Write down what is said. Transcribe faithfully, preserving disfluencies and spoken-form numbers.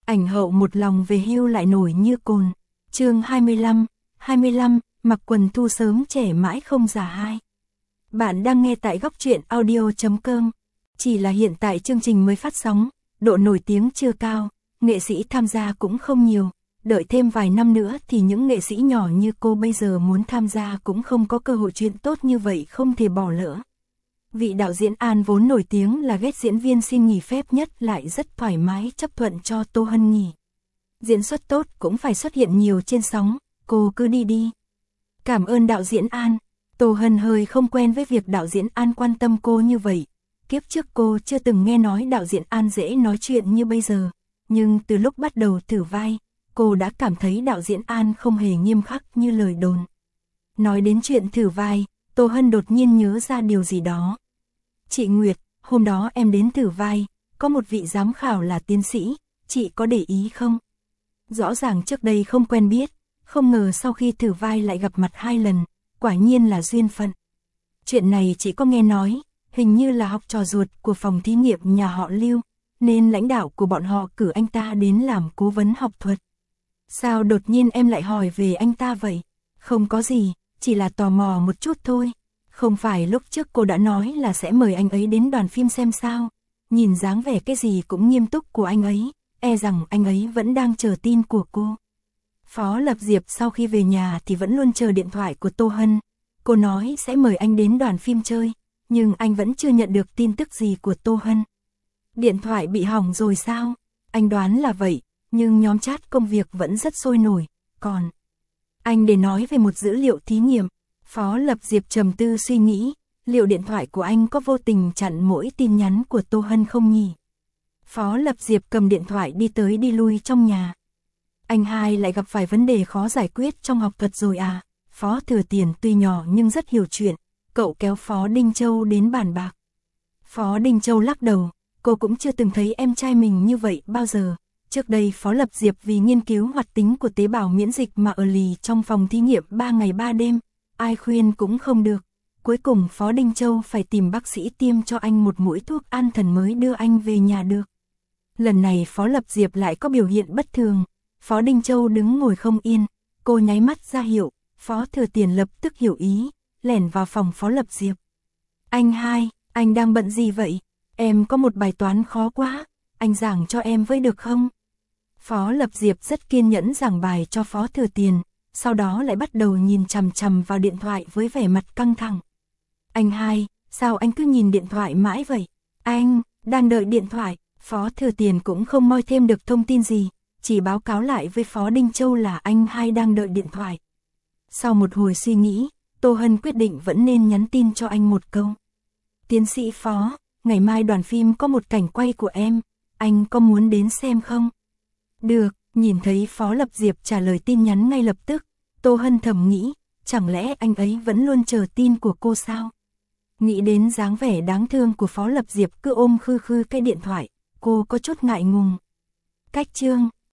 Ảnh hậu một lòng về hưu lại nổi như cồn. Chương hai mươi lăm, hai mươi lăm, mặc quần thu sớm trẻ mãi không già hai. Bạn đang nghe tại góc truyện audio chấm com. Chỉ là hiện tại chương trình mới phát sóng, độ nổi tiếng chưa cao, nghệ sĩ tham gia cũng không nhiều. Đợi thêm vài năm nữa thì những nghệ sĩ nhỏ như cô bây giờ muốn tham gia cũng không có cơ hội, chuyện tốt như vậy không thể bỏ lỡ. Vị đạo diễn An vốn nổi tiếng là ghét diễn viên xin nghỉ phép nhất lại rất thoải mái chấp thuận cho Tô Hân nghỉ. Diễn xuất tốt cũng phải xuất hiện nhiều trên sóng, cô cứ đi đi. Cảm ơn đạo diễn An. Tô Hân hơi không quen với việc đạo diễn An quan tâm cô như vậy. Kiếp trước cô chưa từng nghe nói đạo diễn An dễ nói chuyện như bây giờ. Nhưng từ lúc bắt đầu thử vai, cô đã cảm thấy đạo diễn An không hề nghiêm khắc như lời đồn. Nói đến chuyện thử vai, Tô Hân đột nhiên nhớ ra điều gì đó. Chị Nguyệt, hôm đó em đến thử vai, có một vị giám khảo là tiến sĩ, chị có để ý không? Rõ ràng trước đây không quen biết, không ngờ sau khi thử vai lại gặp mặt hai lần, quả nhiên là duyên phận. Chuyện này chị có nghe nói, hình như là học trò ruột của phòng thí nghiệm nhà họ Lưu, nên lãnh đạo của bọn họ cử anh ta đến làm cố vấn học thuật. Sao đột nhiên em lại hỏi về anh ta vậy? Không có gì, chỉ là tò mò một chút thôi. Không phải lúc trước cô đã nói là sẽ mời anh ấy đến đoàn phim xem sao? Nhìn dáng vẻ cái gì cũng nghiêm túc của anh ấy, e rằng anh ấy vẫn đang chờ tin của cô. Phó Lập Diệp sau khi về nhà thì vẫn luôn chờ điện thoại của Tô Hân. Cô nói sẽ mời anh đến đoàn phim chơi, nhưng anh vẫn chưa nhận được tin tức gì của Tô Hân. Điện thoại bị hỏng rồi sao? Anh đoán là vậy, nhưng nhóm chat công việc vẫn rất sôi nổi. Còn anh để nói về một dữ liệu thí nghiệm. Phó Lập Diệp trầm tư suy nghĩ, liệu điện thoại của anh có vô tình chặn mỗi tin nhắn của Tô Hân không nhỉ? Phó Lập Diệp cầm điện thoại đi tới đi lui trong nhà. Anh hai lại gặp phải vấn đề khó giải quyết trong học thuật rồi à? Phó Thừa Tiền tuy nhỏ nhưng rất hiểu chuyện, cậu kéo Phó Đinh Châu đến bàn bạc. Phó Đinh Châu lắc đầu, cô cũng chưa từng thấy em trai mình như vậy bao giờ. Trước đây Phó Lập Diệp vì nghiên cứu hoạt tính của tế bào miễn dịch mà ở lì trong phòng thí nghiệm ba ngày ba đêm. Ai khuyên cũng không được. Cuối cùng Phó Đinh Châu phải tìm bác sĩ tiêm cho anh một mũi thuốc an thần mới đưa anh về nhà được. Lần này Phó Lập Diệp lại có biểu hiện bất thường. Phó Đinh Châu đứng ngồi không yên. Cô nháy mắt ra hiệu. Phó Thừa Tiền lập tức hiểu ý, lẻn vào phòng Phó Lập Diệp. Anh hai, anh đang bận gì vậy? Em có một bài toán khó quá. Anh giảng cho em với được không? Phó Lập Diệp rất kiên nhẫn giảng bài cho Phó Thừa Tiền. Sau đó lại bắt đầu nhìn chằm chằm vào điện thoại với vẻ mặt căng thẳng. Anh hai, sao anh cứ nhìn điện thoại mãi vậy? Anh, đang đợi điện thoại. Phó Thừa Tiền cũng không moi thêm được thông tin gì, chỉ báo cáo lại với Phó Đinh Châu là anh hai đang đợi điện thoại. Sau một hồi suy nghĩ, Tô Hân quyết định vẫn nên nhắn tin cho anh một câu. Tiến sĩ Phó, ngày mai đoàn phim có một cảnh quay của em, anh có muốn đến xem không? Được. Nhìn thấy Phó Lập Diệp trả lời tin nhắn ngay lập tức, Tô Hân thầm nghĩ, chẳng lẽ anh ấy vẫn luôn chờ tin của cô sao? Nghĩ đến dáng vẻ đáng thương của Phó Lập Diệp cứ ôm khư khư cái điện thoại, cô có chút ngại ngùng. Cách chương